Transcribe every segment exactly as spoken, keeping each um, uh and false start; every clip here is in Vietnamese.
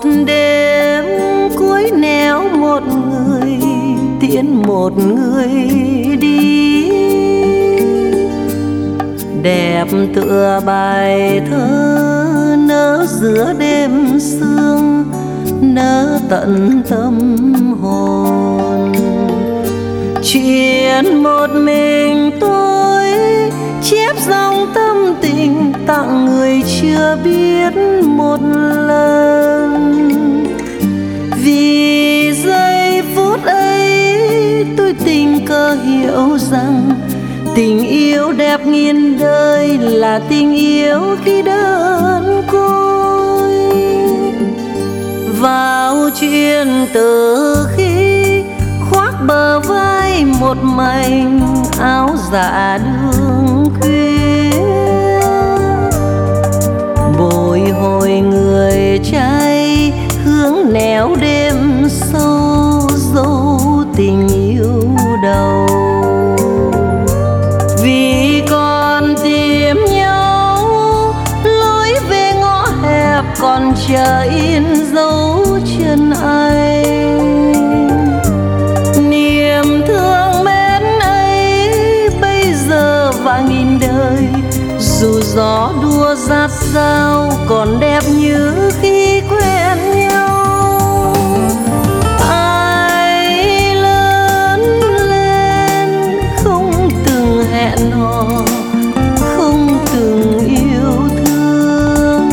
đêm cuối néo một người tiễn một người đi, đẹp tựa bài thơ nỡ giữa đêm sương, nỡ tận tâm hồn. Chuyện một mình tôi chép dòng tâm tình tặng người chưa biết một lần. Vì giây phút ấy tôi tình cờ hiểu rằng tình yêu đẹp nghìn đời là tình yêu khi đơn côi. Vào chuyện từ khi khoác bờ vai một mảnh áo dạ đường khuya, bồi hồi người trai hướng nẻo đêm sâu dấu tình yêu đầu. Vì còn tìm nhau lối về ngõ hẹp còn chờ in dấu chân anh. Niềm thương mến ấy bây giờ và nghìn đời, dù gió đua rát rao còn đẹp như khi quen nhau. Ai lớn lên không từng hẹn hò, không từng yêu thương,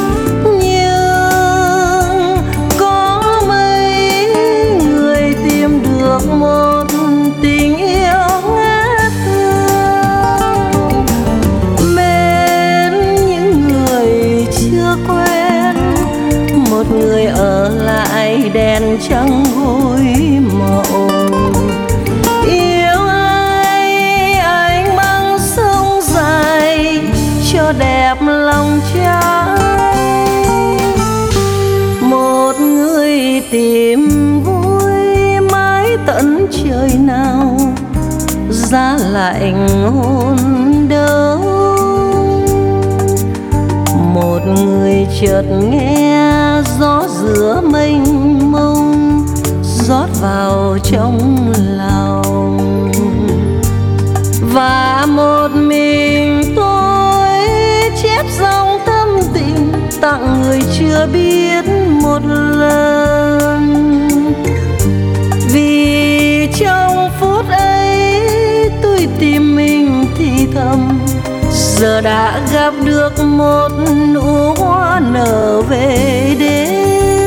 nhưng có mấy người tìm được một tình yêu ngát hương. Mến những người chưa quen, một người ở lại đèn trắng gối mộng. Yêu ai anh băng sông dài cho đẹp lòng trai. Một người tìm vui mãi tận trời nào, giá lạnh hôn đâu. Một người chợt nghe gió giữa mênh mông rót vào trong lòng. Và một mình tôi chép dòng tâm tình tặng người chưa biết một lần. Vì trong phút ấy tôi tìm mình thì thầm, giờ đã gặp được một nụ hoa nở về đêm.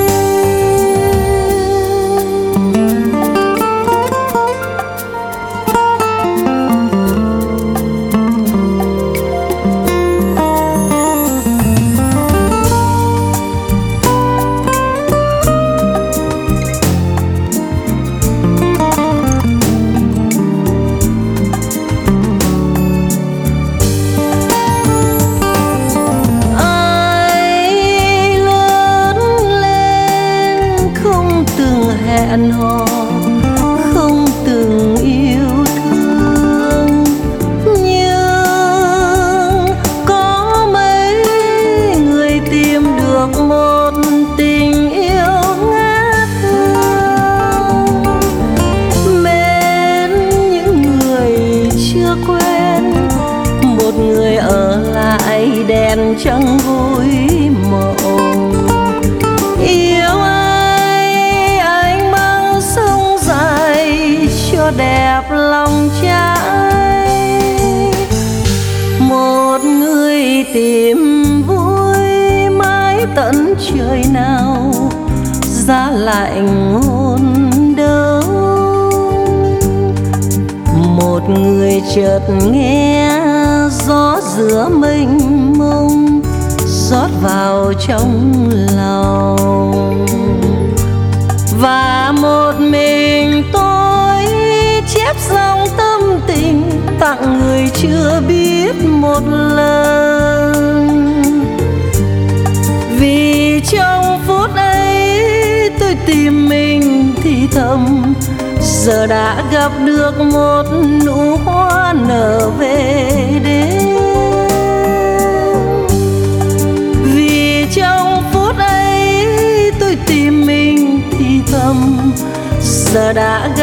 Hẹn hò không từng yêu thương, nhưng có mấy người tìm được một tình yêu ngát hương. Mến những người chưa quen, một người ở lại đèn trắng gối mộng. Yêu cho đẹp lòng trai. Một người tìm vui mãi tận trời nào, giá lạnh hôn đâu. Một người chợt nghe gió giữa mênh mông rót vào trong lòng. Và một mình tôi chép dòng tâm tình tặng người chưa biết một lần. Vì trong phút ấy tôi tìm mình thì thầm, giờ đã gặp được một nụ hoa nở về đêm. Vì trong phút ấy tôi giờ đã